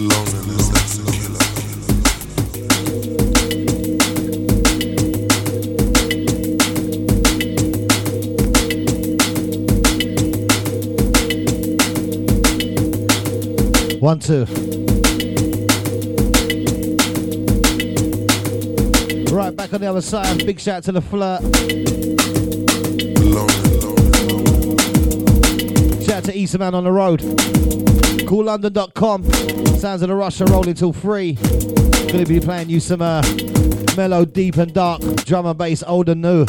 Loneliness, that's a killer. 1, 2. Right, back on the other side. Big shout out to the Flirt. Shout out to Easterman on the road. CoolLondon.com. Sounds of the Rush are rolling till 3. Gonna be playing you some mellow, deep and dark drum and bass, old and new.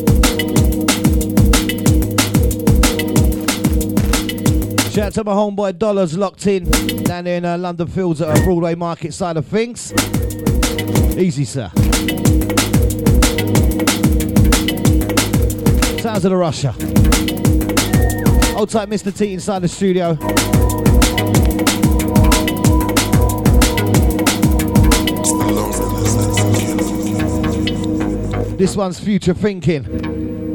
Shout out to my homeboy Dollars locked in down there in London Fields at a Broadway Market side of things. Easy, sir. Sounds of the Russia. Hold tight, Mr. T inside the studio. This one's Future Thinking.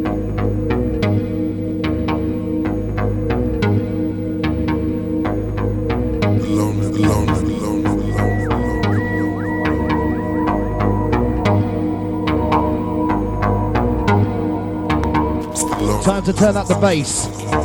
Time to turn up the bass.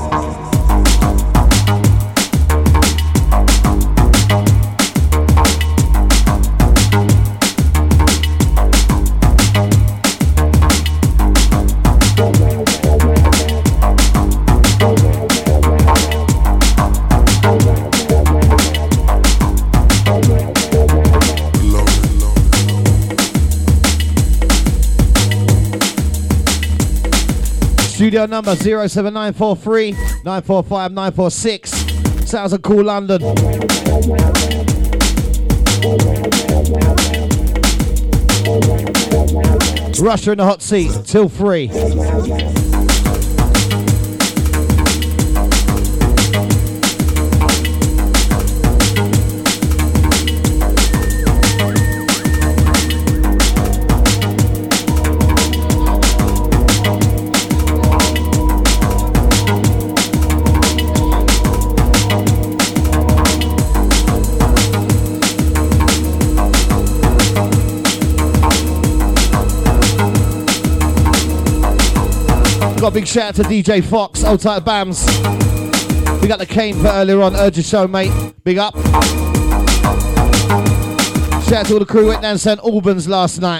Studio number 07943 945 946. Sounds of Cool London. Russia in the hot seat till 3. Got a big shout out to DJ Fox, old tight Bams. We got the Kane for earlier on, urge your show, mate. Big up. Shout out to all the crew went down St Albans last night.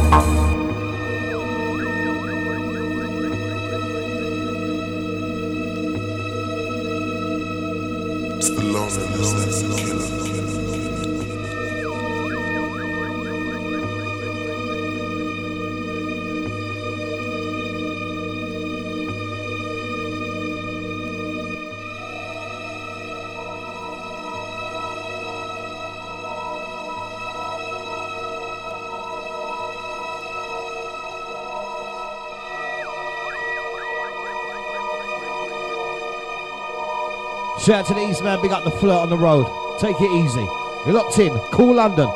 It's the loneliness that's a killer. Shout out to the East man, big up the Flirt on the road. Take it easy. You're locked in. Cool London.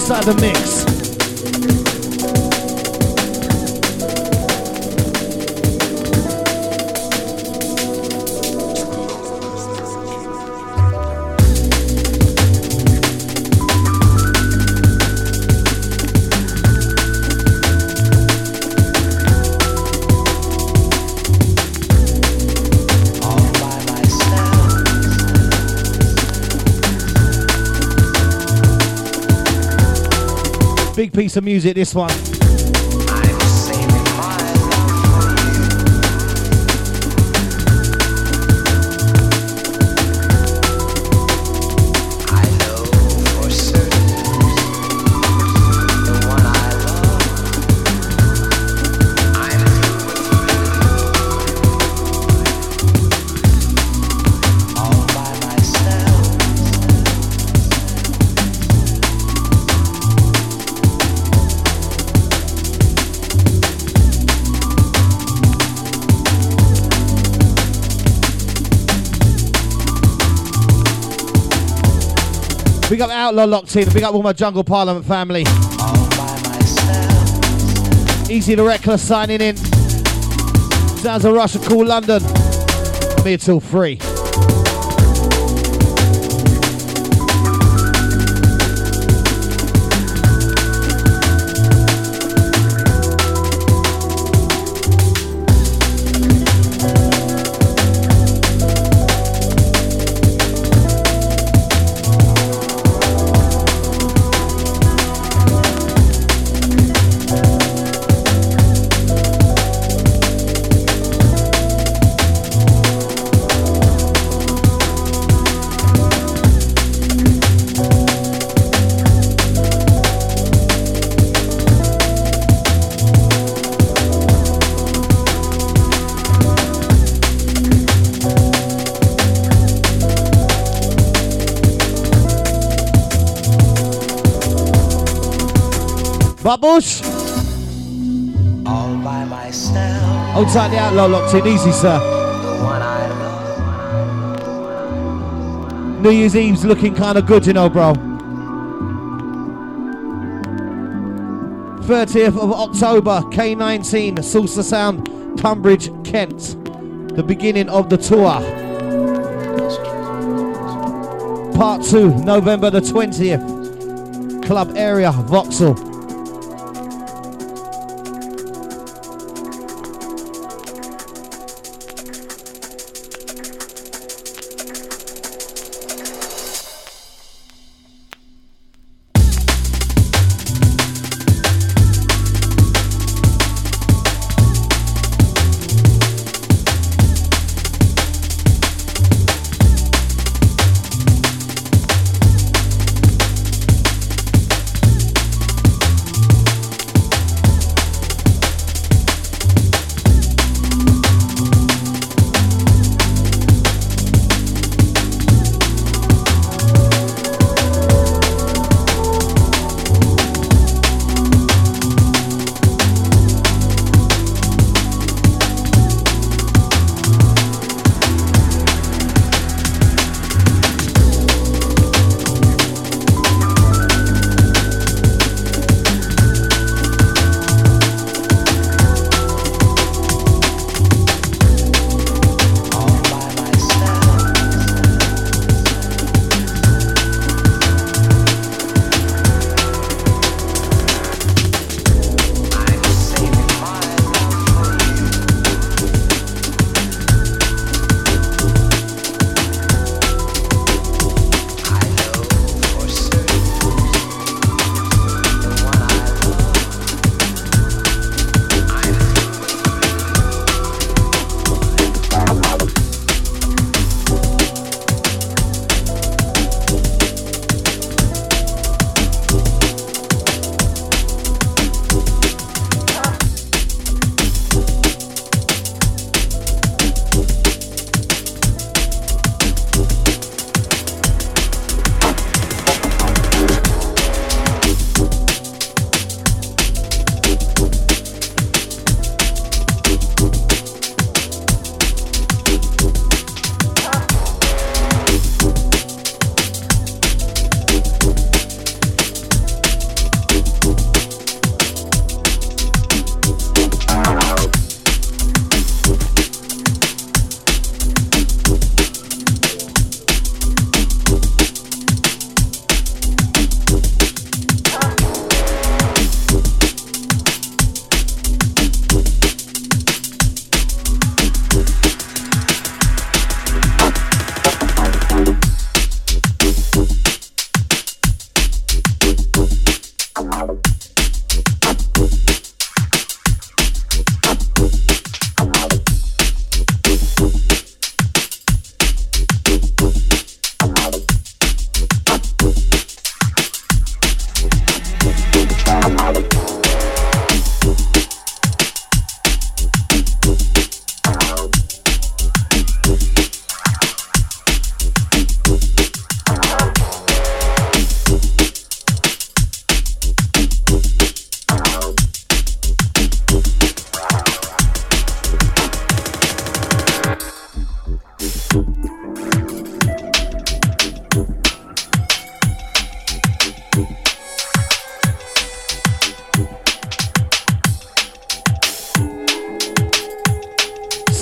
inside the mix. Big piece of music, this one. Big up Outlaw locked in. Big up all my Jungle Parliament family. Easy the Reckless signing in. Sounds of Russia, cool London. I'm here till 3. Bush. All by myself. Hold tight, the Outlaw locked in. Easy, sir. The one I love. New Year's Eve's looking kind of good, you know, bro. 30th of October, K19, Salsa Sound, Tunbridge, Kent. The beginning of the tour. Part 2, November the 20th. Club area, Vauxhall.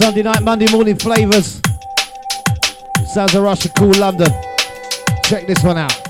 Sunday night, Monday morning flavours. Sounds of Russia, cool London. Check this one out.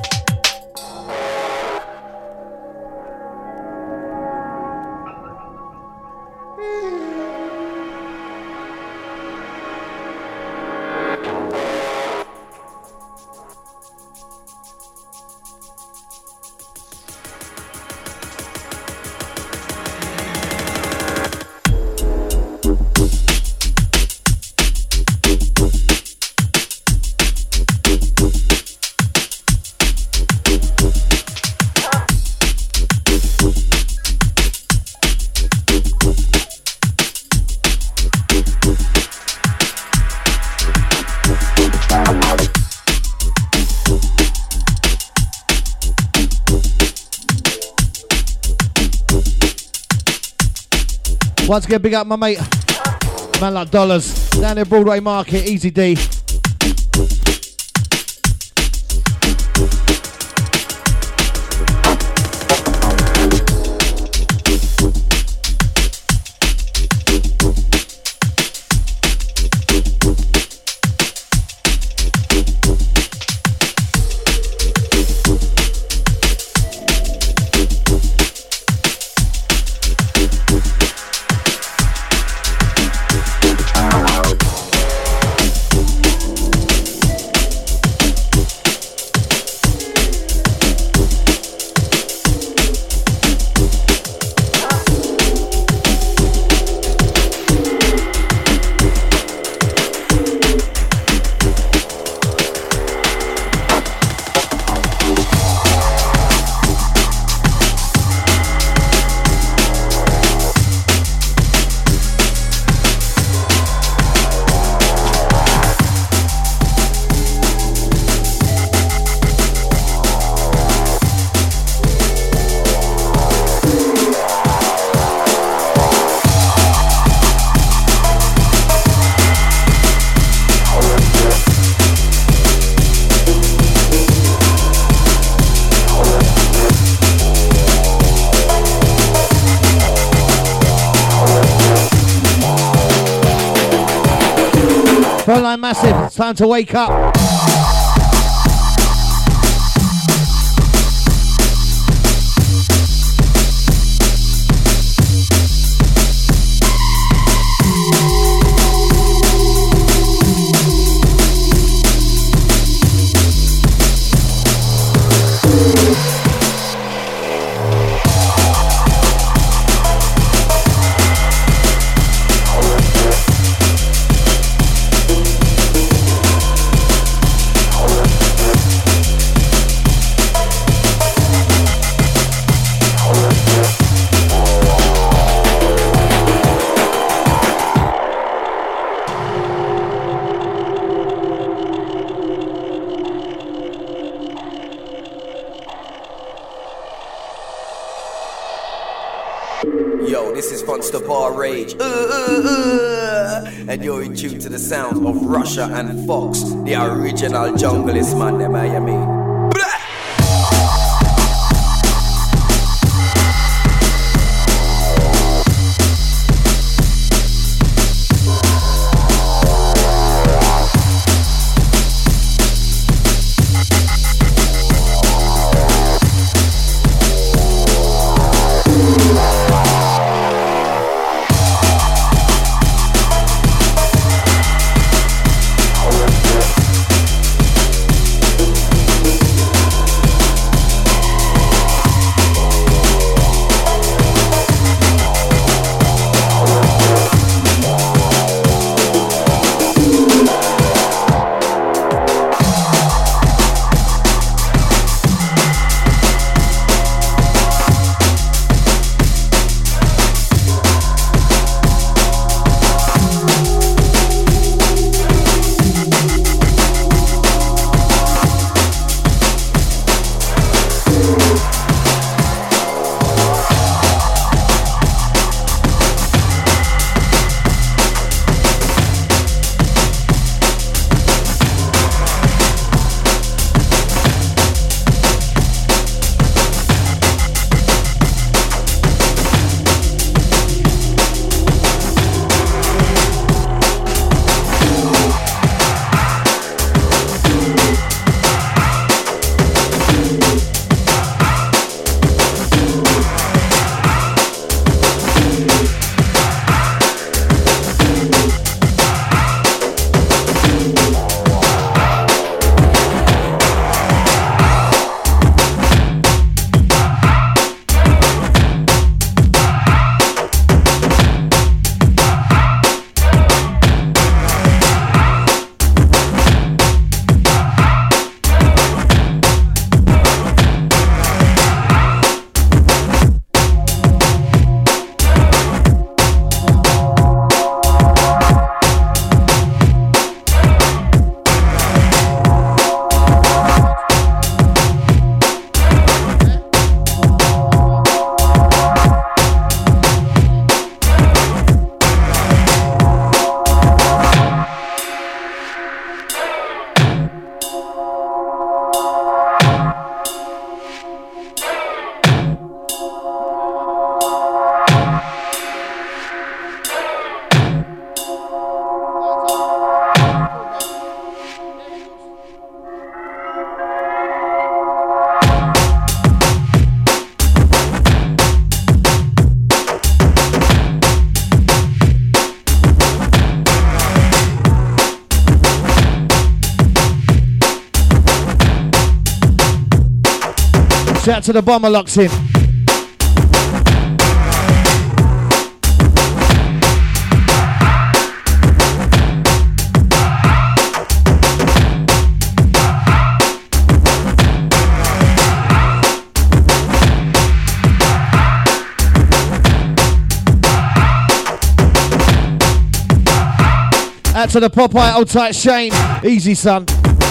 Once again, big up my mate, man like Dollars, down there Broadway Market, Easy D. Phone line massive, it's time to wake up. Yo, this is Funster Bar Rage. And you're in tune to the sounds of Russia and Fox, the original junglist man, them I mean. Shout out to the bomber locks in. Out to the Popeye, old tight Shane. Easy, son.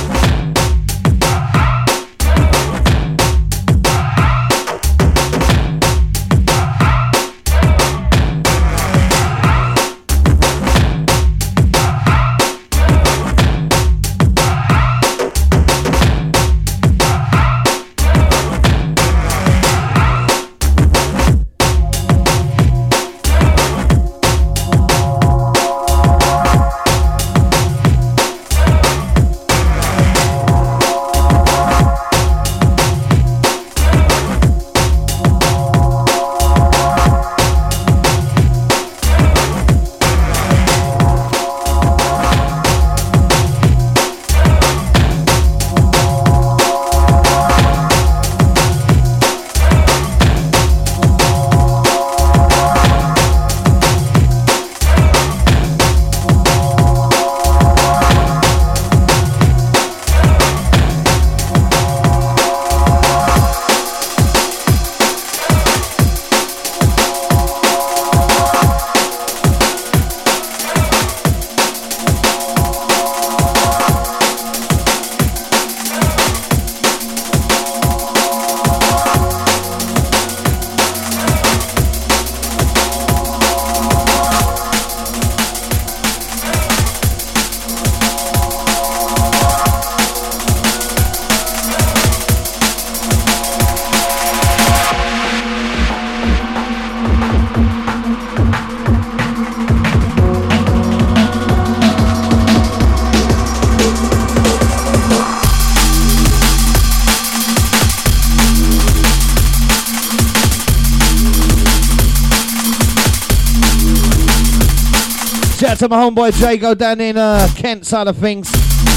Shout out to my homeboy Jago down in Kent side of things.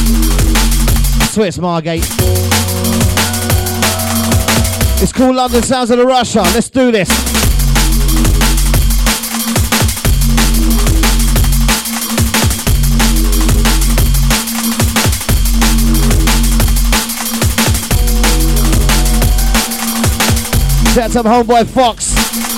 Swiss Margate. It's called London Sounds of the Russia. Let's do this. Shout out to my homeboy Fox.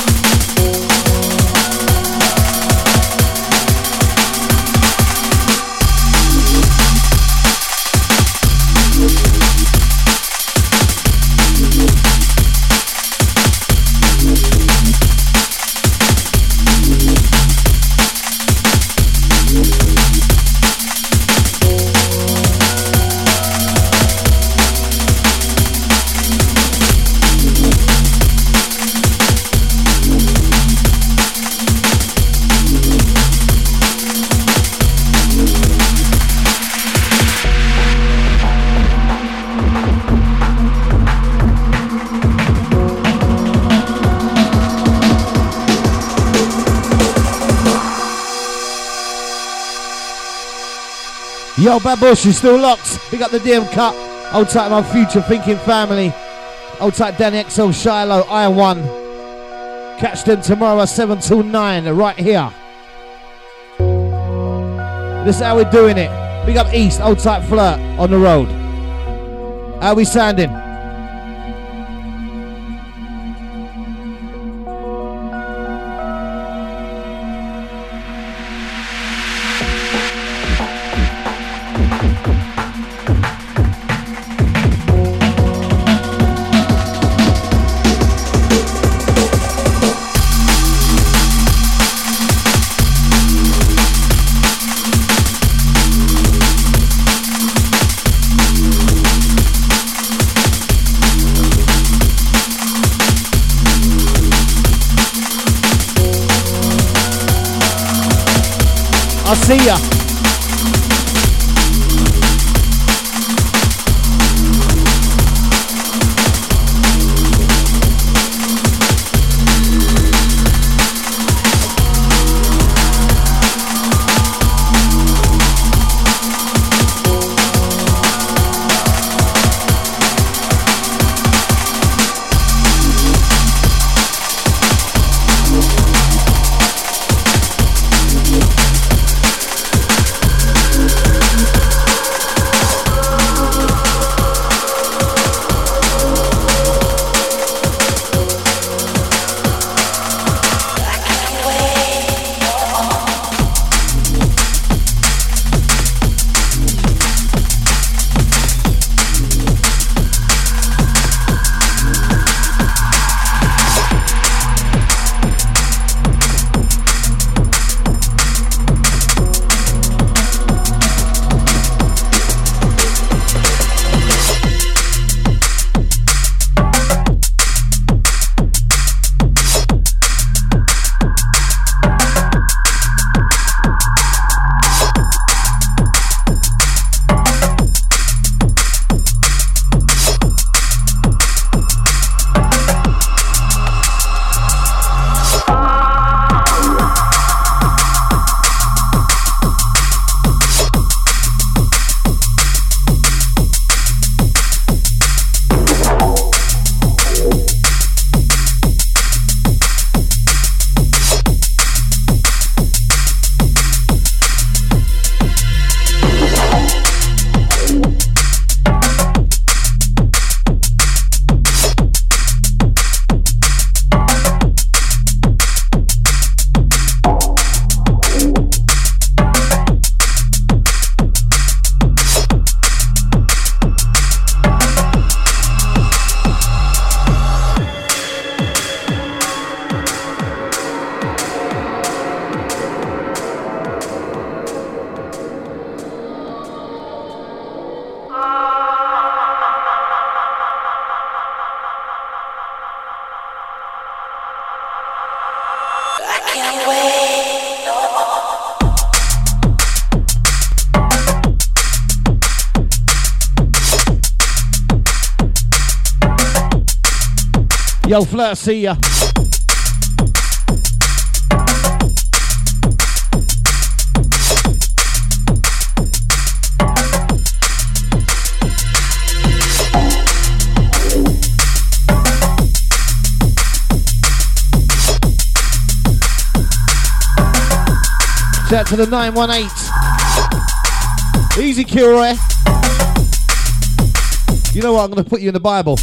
Yo, Bad Bush, you still locked? Big up the DM cut. Old tight my future thinking family. Old tight Danny XL Shiloh, Iron One. Catch them tomorrow 7 till 9 right here. This is how we're doing it. Big up East, old tight Flirt on the road. How we sounding? I'll see ya. Yo, Flirt, see ya. Shout out to the 918. Easy, Kilroy. You know what? I'm going to put you in the Bible.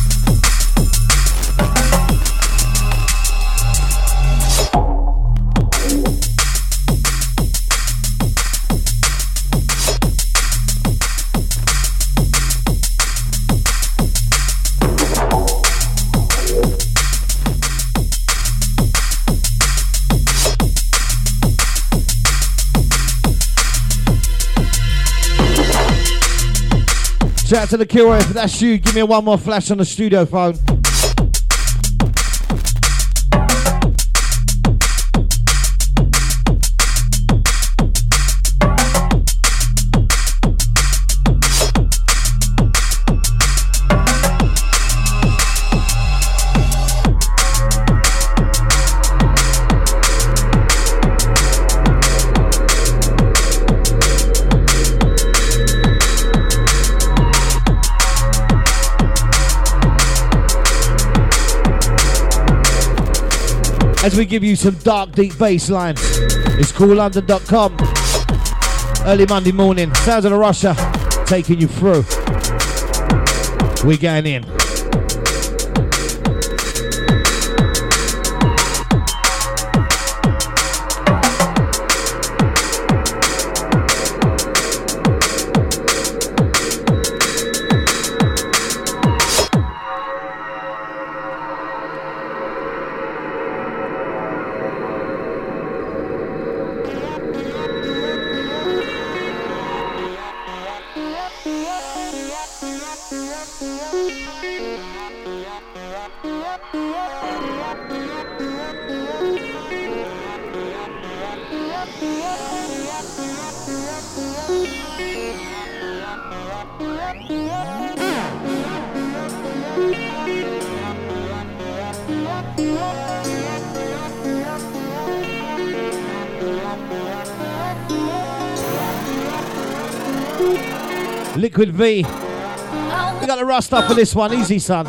Shout out to the Kilroy, if that's you, give me one more flash on the studio phone. As we give you some dark, deep bass lines. It's CoolLondon.com. Early Monday morning. Sounds of Russia taking you through. We're going in. Liquid V. We got the rust up for this one. Easy, son.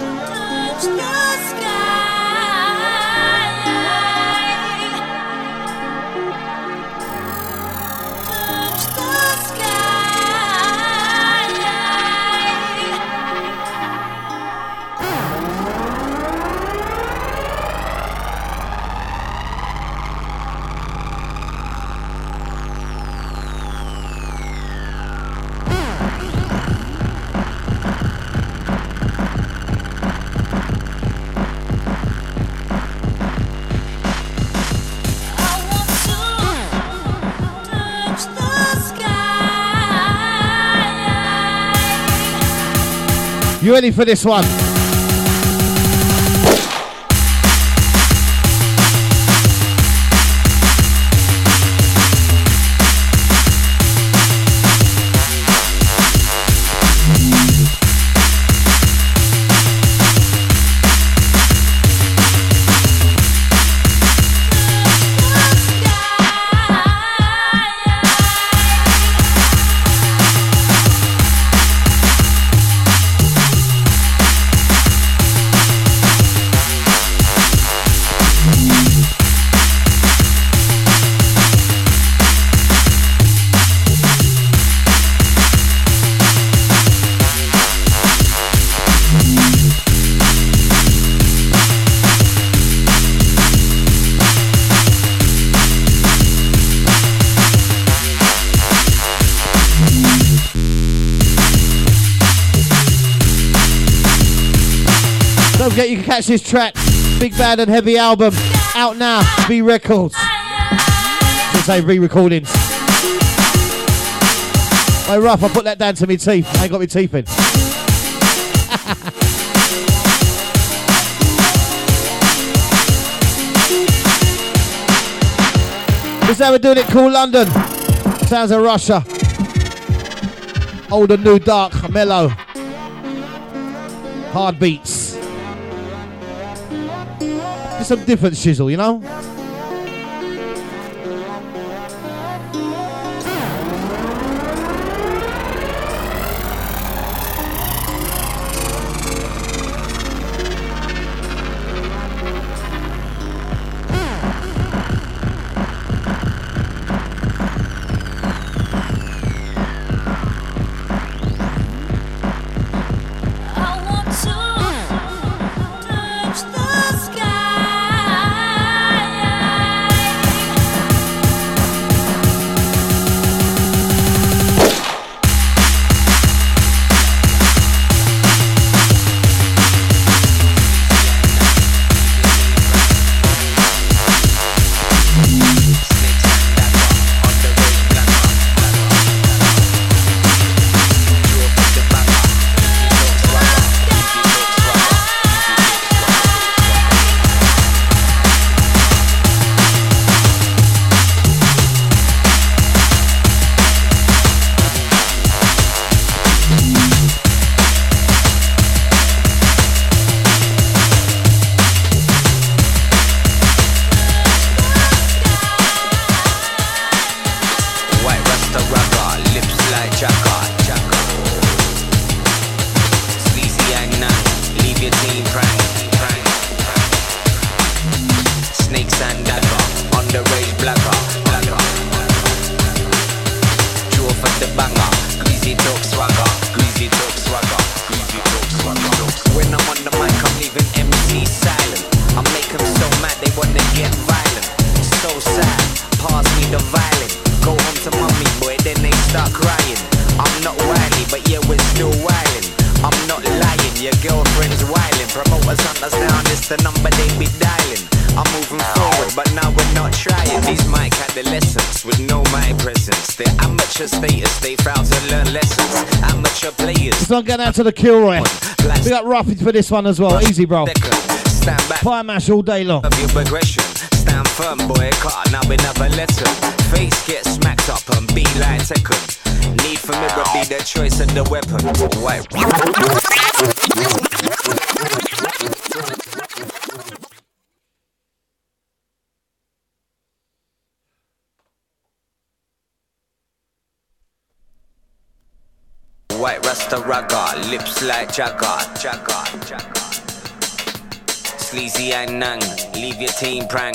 You ready for this one? Don't forget you can catch this track, Big Bad and Heavy album, out now, V Records. Should say re-recordings. Hey Ruff, I put that down to my teeth. I ain't got my teeth in. This is how we're doing it, Cool London. Sounds of Russia. Old and new, dark, mellow. Hard beats. Just some different shizzle, you know? Going out to the Kilroy. We got Ruffins for this one as well. Easy, bro. Fire mash all day long. Stand firm, boy. Cut now we never let him. Face get smacked up and be like Tekken. Need for mirror be the choice of the weapon. White. White Rasta ragga, lips like Jagger. Sleazy and Nang, leave your team prang.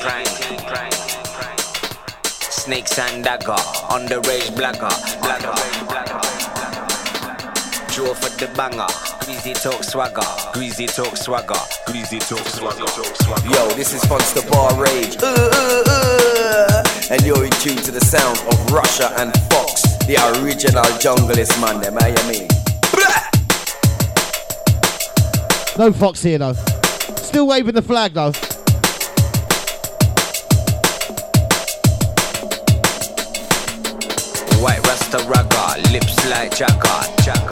Snakes and dagger, on the rage blagger. Draw for the banger, greasy talk swagger. Yo, this is Funster Bar Rage. And you're in tune to the sound of Russia and Fox, the original junglist man, them, I mean. No Fox here though. Still waving the flag though. White Rasta ragga, lips like Jagger.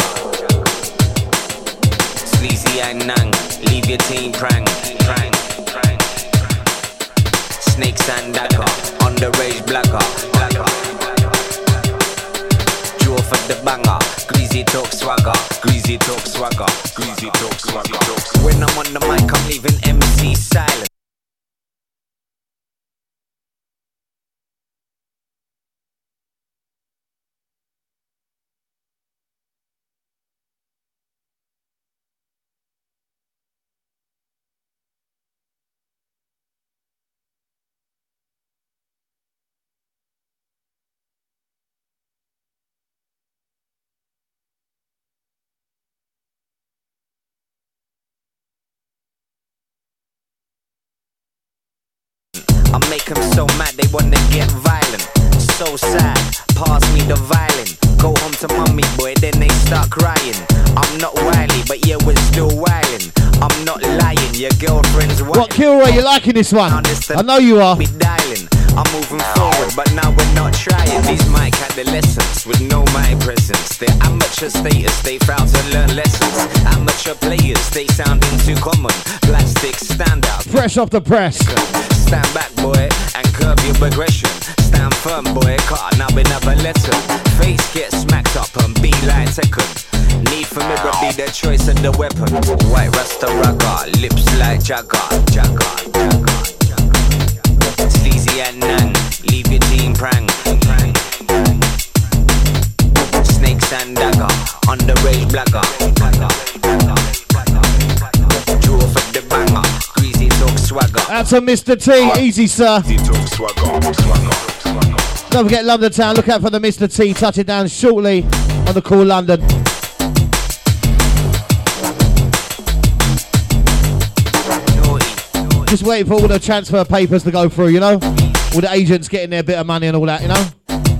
Sleazy and Nang, leave your team prang. Snakes and dagger, on the rage blagger. Draw for the banger, greasy talk swagger. When I'm on the mic, I'm leaving MC silent. I make them so mad they wanna get violent. So sad, pass me the violin. Go home to mommy, boy, then they start crying. I'm not wily, but yeah, we're still wildin'. I'm not lying, your girlfriend's wild. What, Kilroy, you liking this one? I know you are. Be dialing. I'm moving forward, but now we're not trying. These mic adolescents with no mic presence. Their amateur status, they fail to learn lessons. Amateur players, they sounding too common. Plastic stand out. Fresh off the press. Stand back, boy, and curb your progression. Stand firm, boy, cut now we never let 'em. Face get smacked up and be like Tekken. need for mirror be the choice of the weapon. White Rasta ragga, lips like Jagger. Sleazy and none, leave your team prang. Snakes and dagger, underage blagger. Draw for the banger, greasy talk swagger. That's a Mr. T, easy sir. Don't forget London Town, look out for the Mr. T, touching down shortly on the Cool London. Just waiting for all the transfer papers to go through, you know? All the agents getting their bit of money and all that, you know?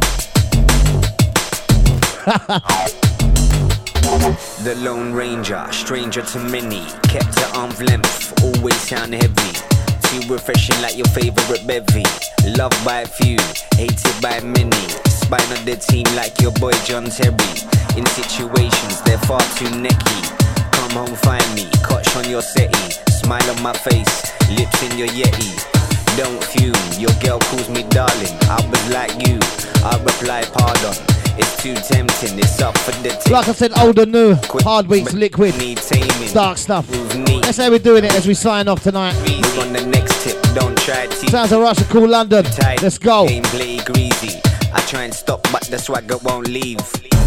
The Lone Ranger, stranger to many, kept at arm's length, always sound heavy. Too refreshing like your favorite bevy. Loved by a few, hated by many. Spine of the team like your boy John Terry. In situations they're far too necky. Come home find me, Koch on your settee. Smile on my face, lips in your Yeti. Don't fume, your girl calls me darling. I was like you, I reply pardon. It's too tempting, it's up for the tip. Like I said, old and new, hard weeks, liquid, dark stuff. That's how we're doing it as we sign off tonight. On the next tip, don't try to. Sounds of Russia, Cool London. Let's go. Play greasy. I try and stop, but the swagger won't leave.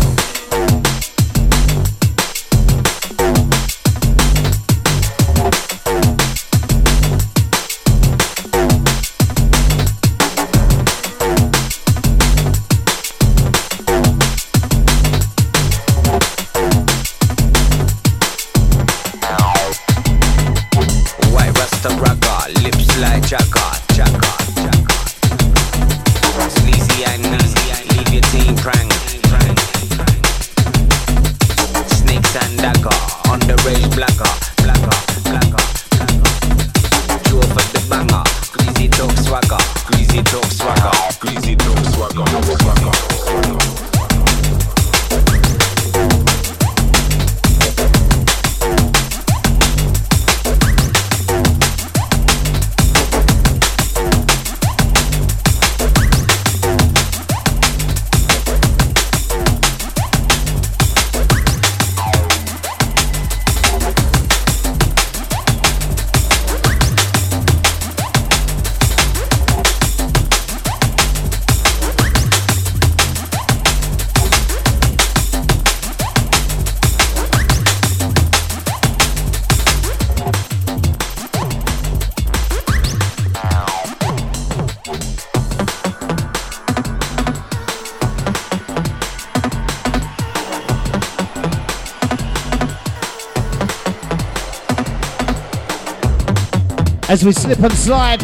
Sleazy and easy, leave your team prang. Snakes and dagger, underage blagger. Draw for the banger, greasy talk swagger. As we slip and slide.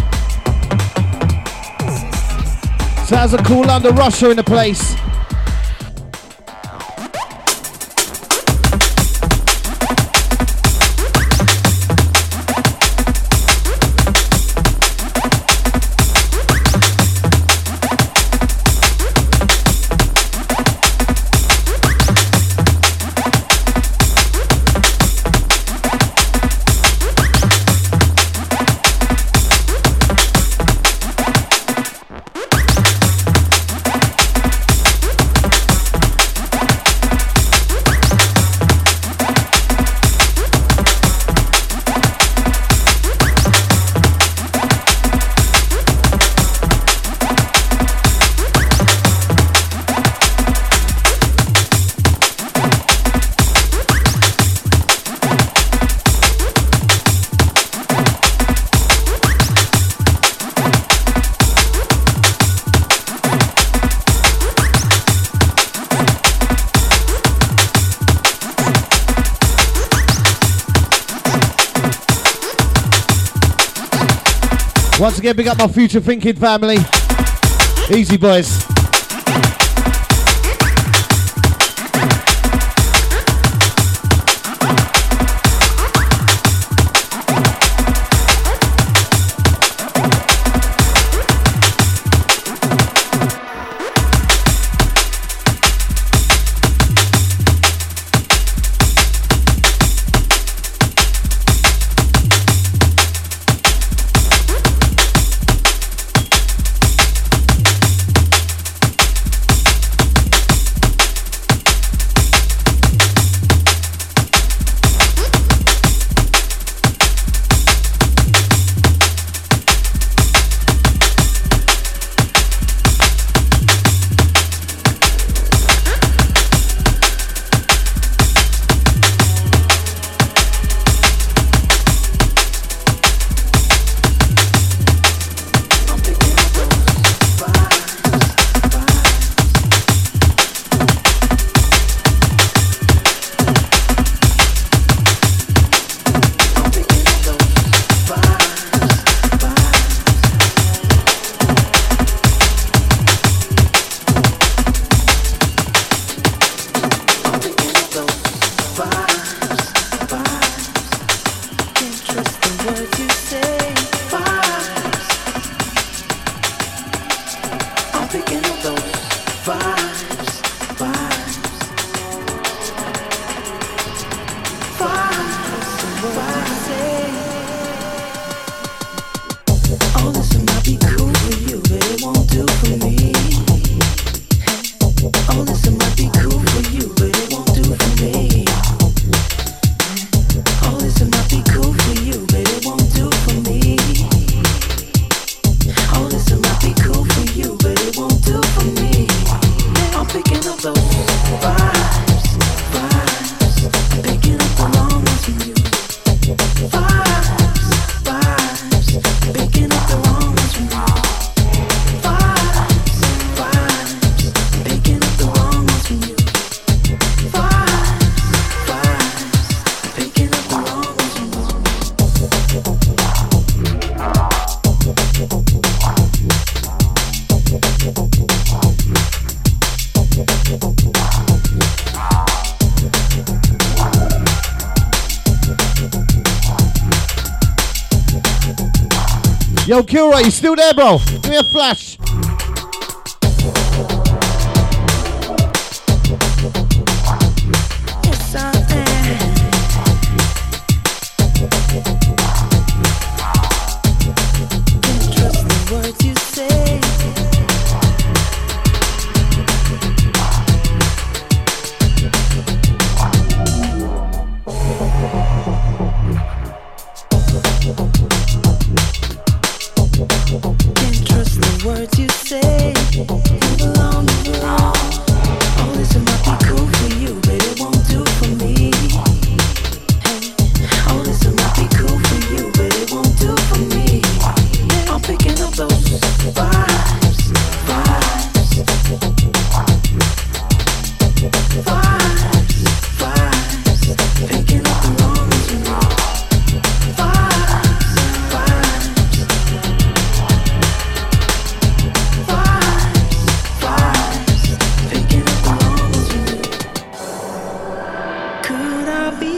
Sounds of Cool London, Russia in the place. Once again, big up my future thinking family. Easy boys. cool for you, but it won't do for me. All this might be cool for you, but it won't do for me. All this might be cool for you, but it won't do for me. I'm picking up those vibes, I'm picking up the wrong ones from you. Vibes, I'm picking up the wrong ones from you. Vibes, I'm picking up the wrong ones from you. Vibes, I'm picking up the wrong ones from you. Yo, Kilroy, you still there, bro? Give me a flash. Yes, I am. Can't trust the words you say. Can't trust the words you say. You belong. All this might be cool for you, but it won't do for me. Hey, all this might be cool for you, but it won't do for me. I'm picking up those vibes, vibes, picking up the wrong ones from you. Vibes, picking up the wrong ones from you. Could I be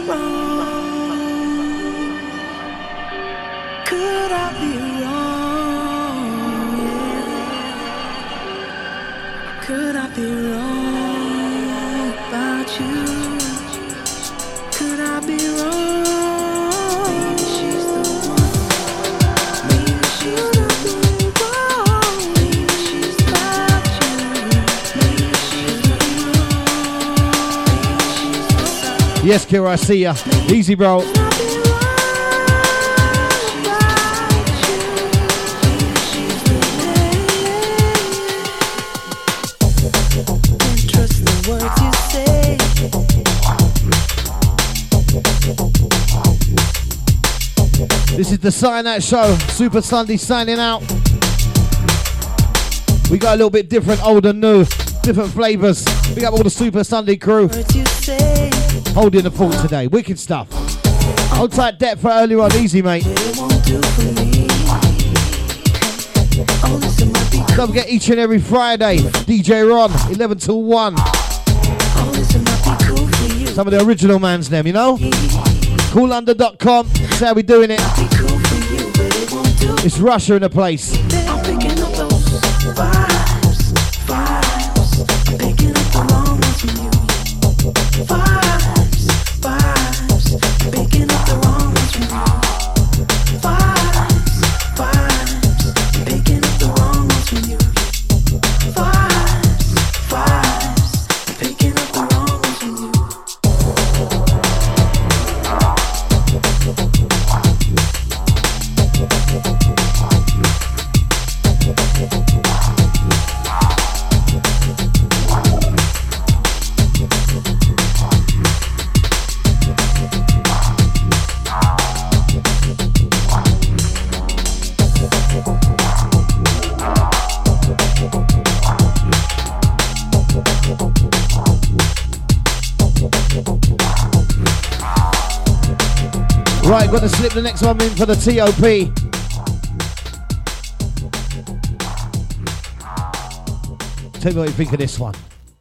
wrong? Could I be wrong? Yeah. Could I be wrong about you? Could I be wrong? Maybe she's the one. Maybe she's the one. Maybe she's about you. Maybe she's the one. Maybe she's the one. Yes, Kilroy, I see ya. Easy, bro. Could I be wrong about you? Maybe she's the one. Can't trust the words you say. This is the Sign Out Show. Super Sunday signing out. We got a little bit different, old and new, different flavours. We got all the Super Sunday crew Words you say. holding the fort today. Wicked stuff. Hold tight, Depth for earlier on. Easy, mate. It won't do for me. All this might be cool. Don't forget each and every Friday, DJ Ron, 11 till 1. All this might be cool for you. Some of the original man's them, you know? Coolunder.com. That's how we doing it. Be cool for you, but it won't do. It's Russia in the place. I'm picking up those vibes, I'm picking up the wrong ones from you. Vibes, I'm picking up the wrong ones from you. Vibes, I'm picking up the wrong ones from you. Vibes, I'm picking up the wrong ones from you. Right, got to slip the next one in for the TOP. Tell me what you think of this one.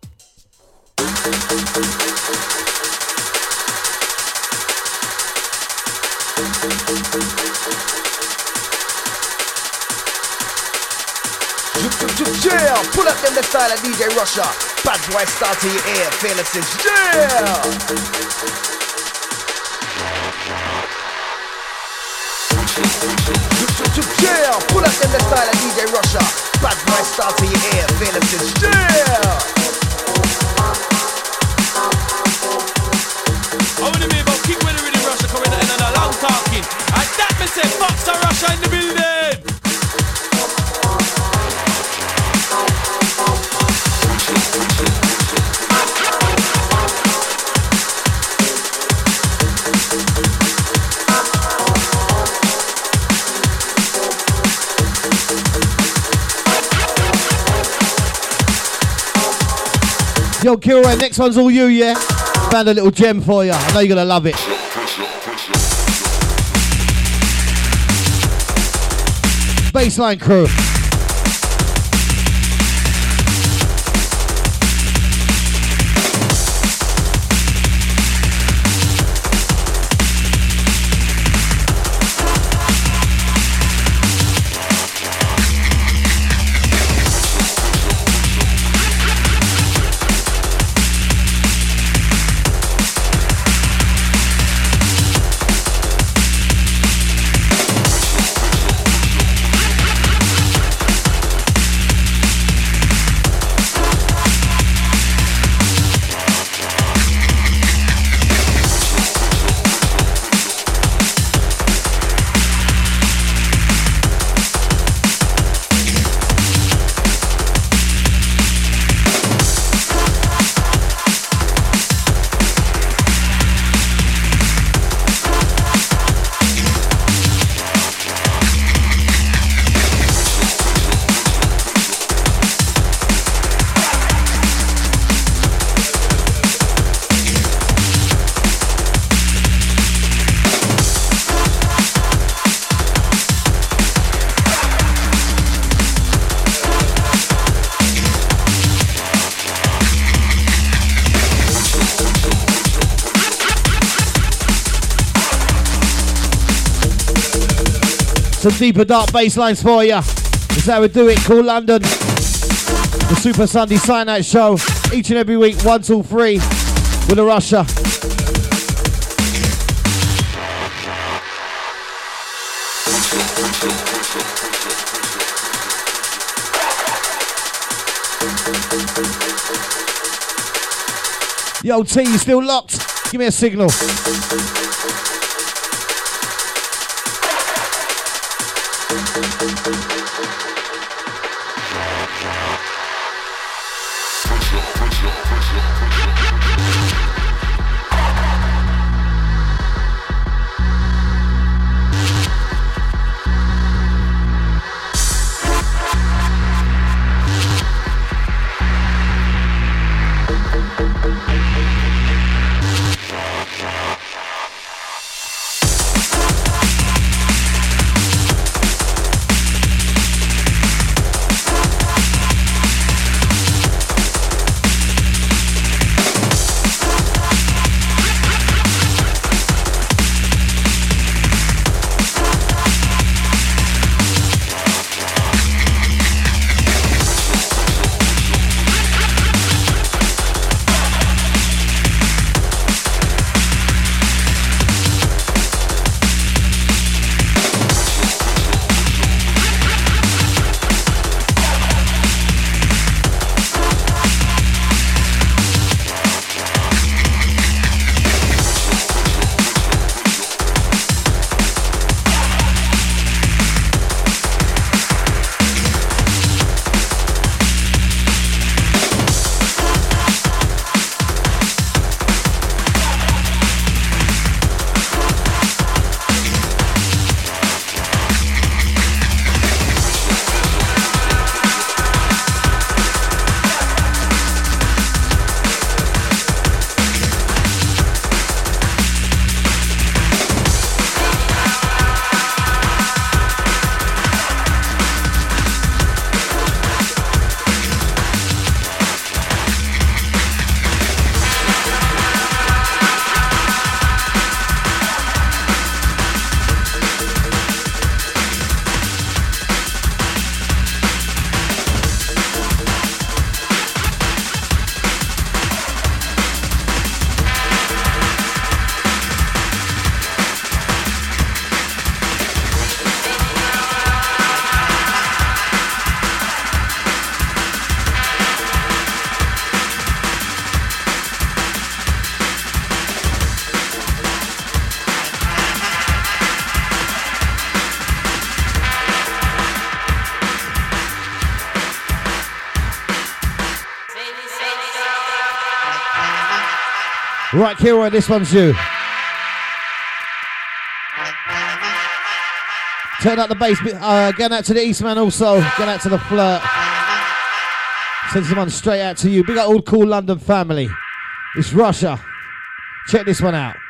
Yeah, pull up them the style of DJ Russia. Bad boy start to your ear, fearlessness. Yeah. Yeah, pull up them the style of DJ Russia. Bad boy start to your ear, fearlessness. Yeah. Yo, Kilroy, next one's all you, yeah? Found a little gem for you. I know you're gonna love it. Bassline crew. Some deeper dark bass lines for you. That's how we do it. Cool London. The Super Sunday Sign Out Show. Each and every week, 1 till 3 with a Russia. Yo, T, you still locked? Give me a signal. Right, Kilroy, this one's you. Turn up the bass, going out to the Eastman also, going out to the Flirt. Send this one straight out to you. Big up all cool London family. It's Russia. Check this one out.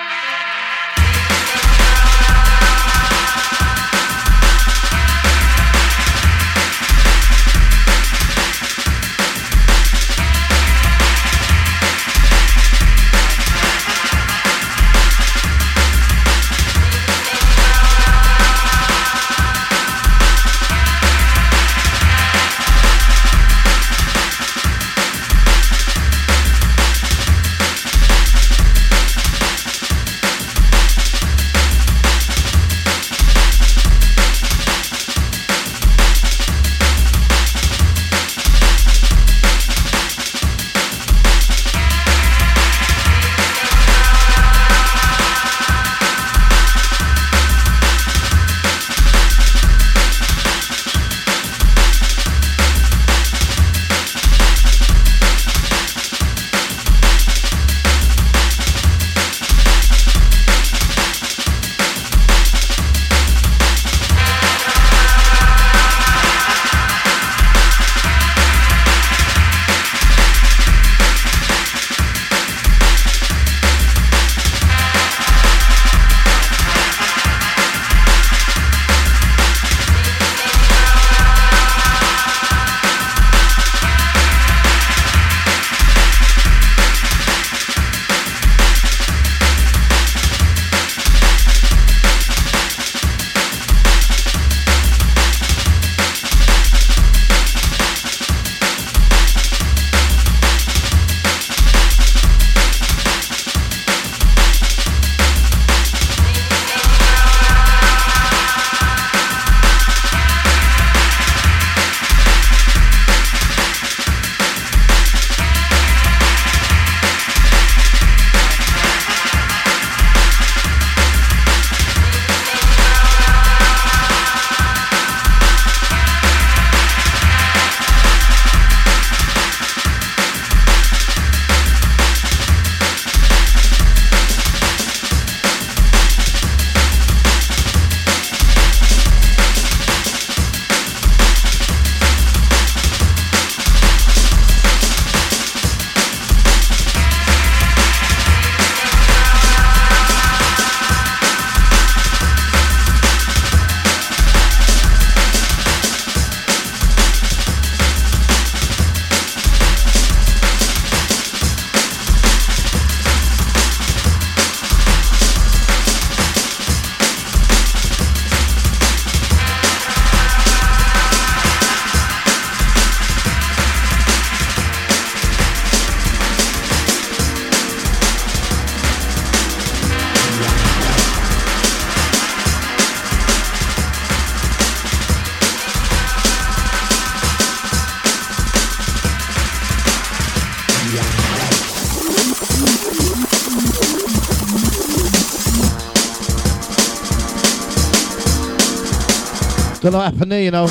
Don't know what happened there, you know.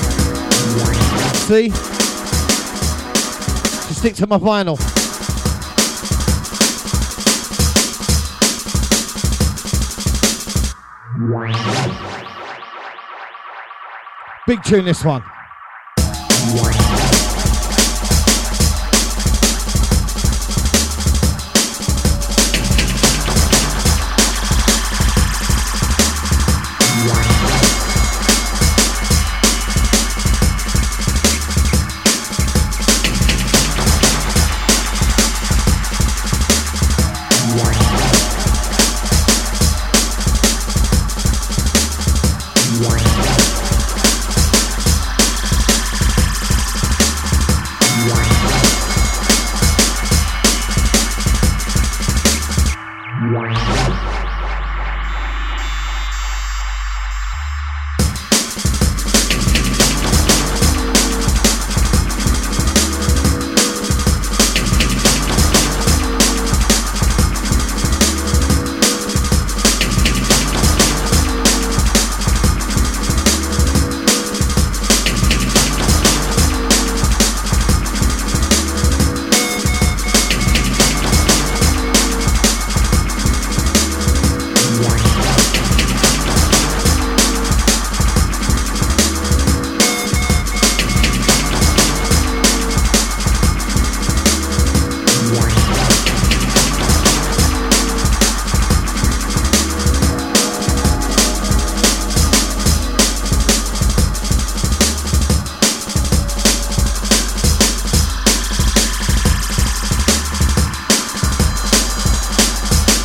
See? Just stick to my vinyl. Big tune, this one.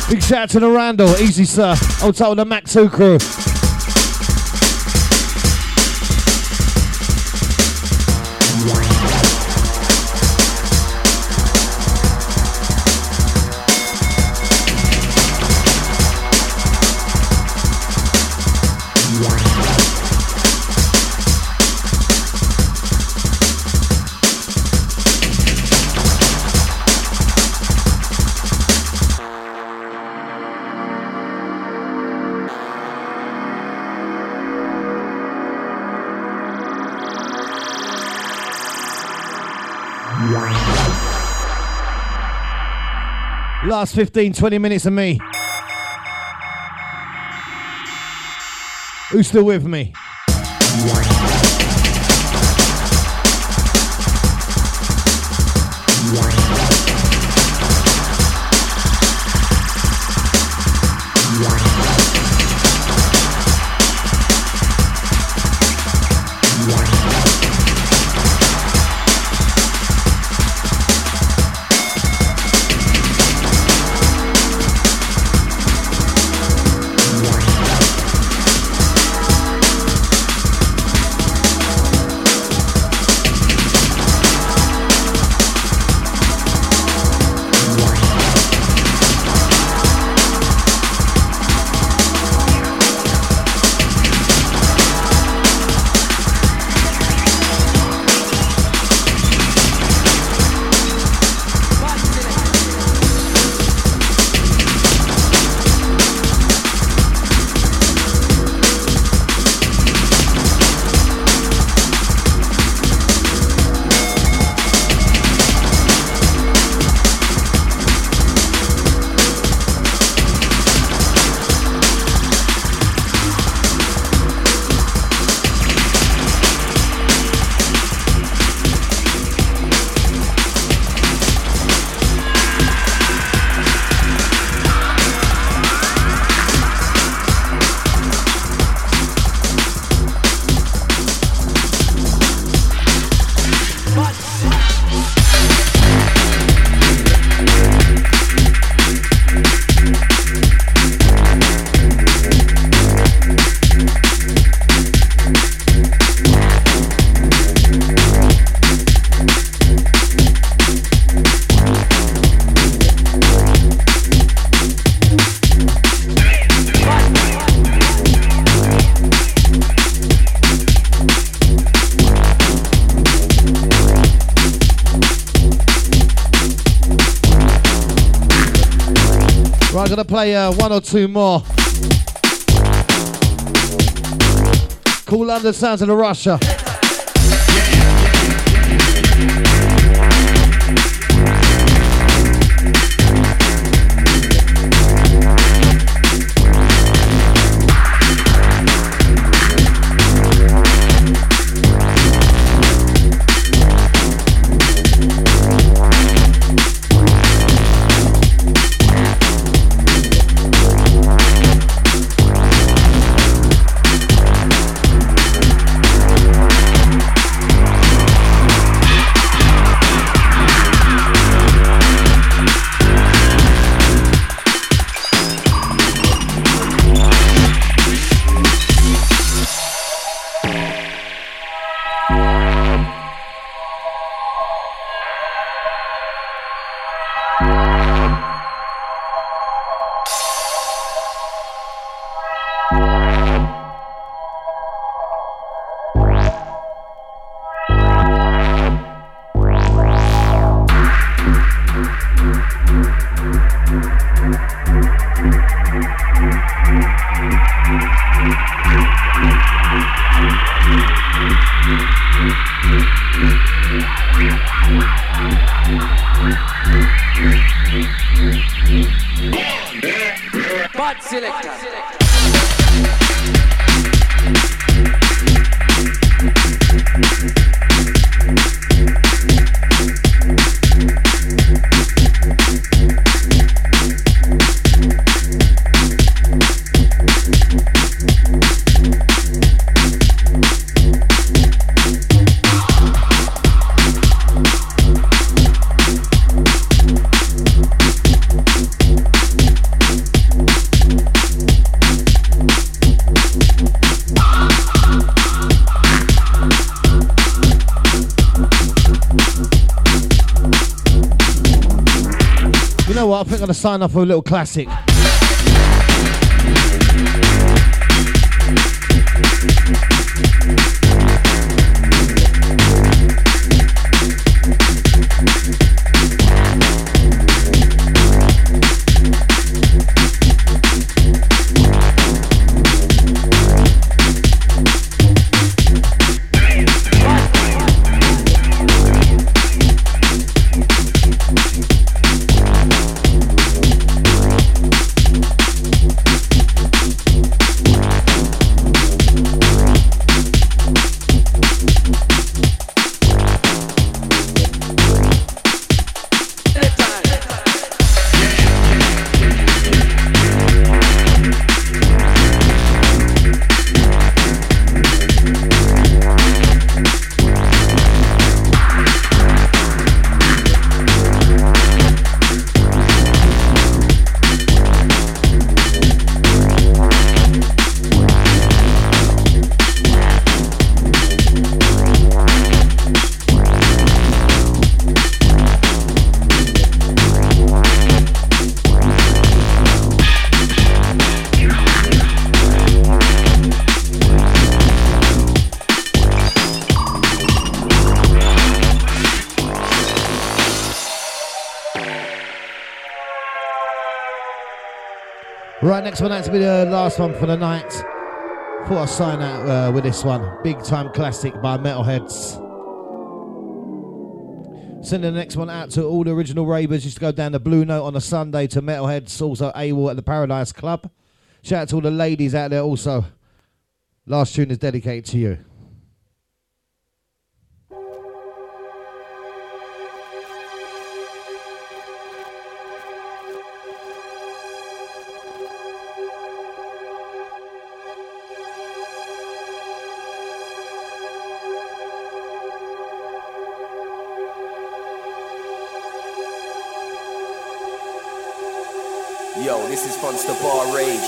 Big shout out to the Randall, easy sir. Old title the Mac 2 crew. Last 15, 20 minutes of me. Who's still with me? I'm gonna play one or two more. Cool London sounds of the Russia. You know what? I think I'm going to sign off with a little classic. Right, next one, that's to be the last one for the night. Thought I'd sign out with this one. Big time classic by Metalheadz. Sending the next one out to all the original ravers. Used to go down the Blue Note on a Sunday to Metalheadz. Also AWOL at the Paradise Club. Shout out to all the ladies out there also. Last tune is dedicated to you. Yo, this is Funster Bar Rage.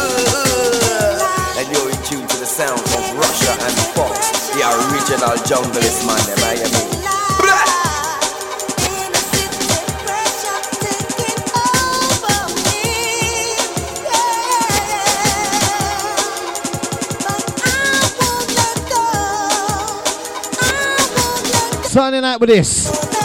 And you're in tune to the sound of Russia and Fox, the original junglist man, them, I mean. Signing out with this.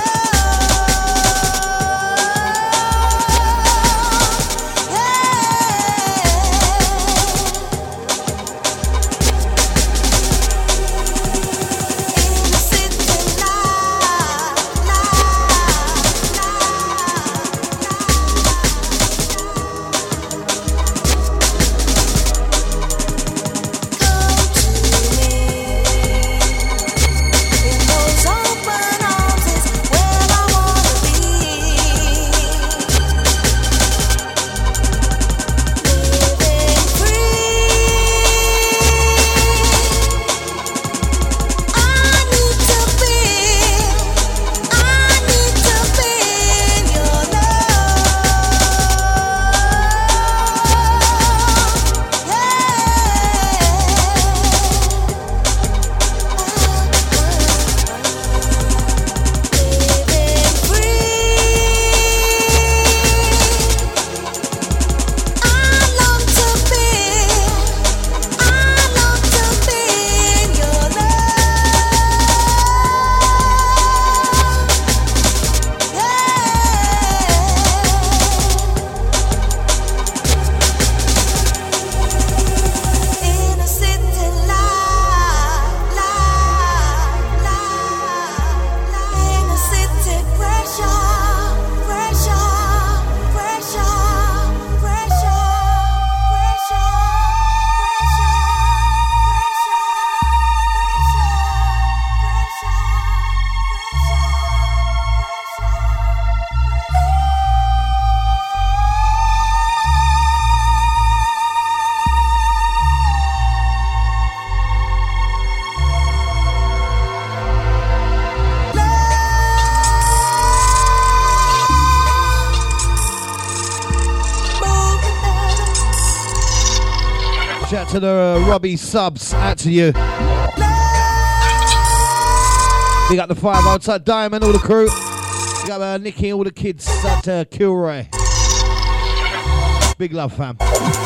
Shout out to the Robbie subs, out to you. Big up the 5 outside Diamond, all the crew. We got Nikki, all the kids at Kilroy. Big love, fam.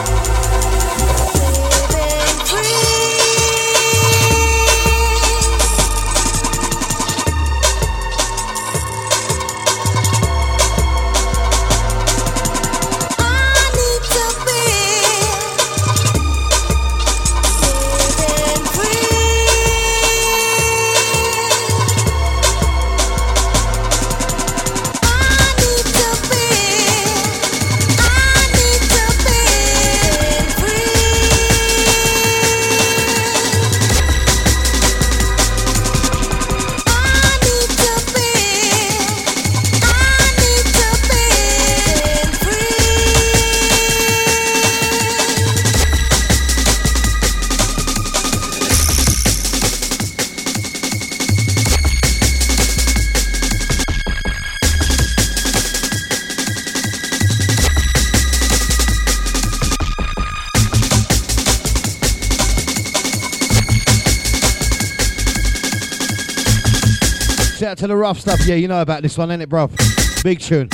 Shout out to the rough stuff. Yeah, you know about this one, innit, bro? Big tune.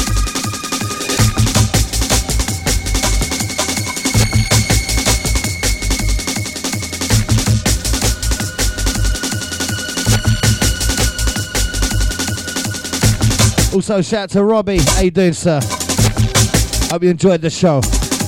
Also, shout out to Robbie. How you doing, sir? Hope you enjoyed the show.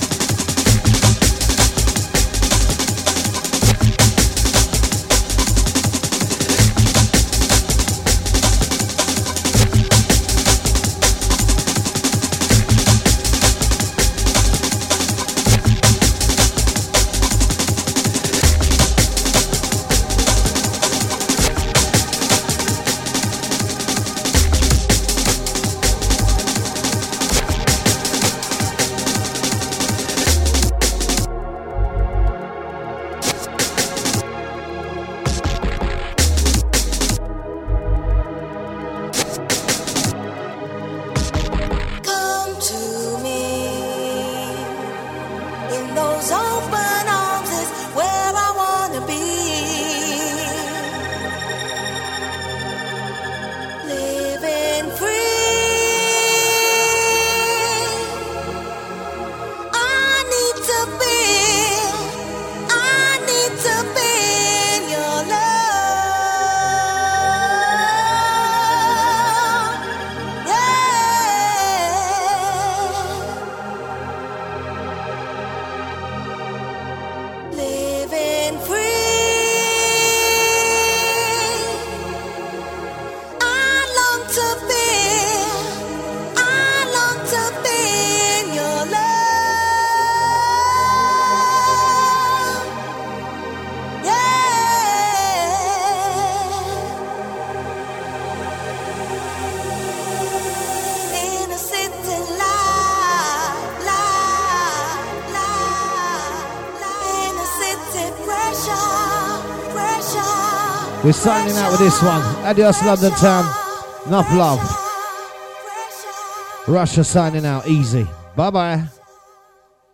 We're signing out with this one. Adios, London town. Enough love. Russia signing out. Easy. Bye-bye.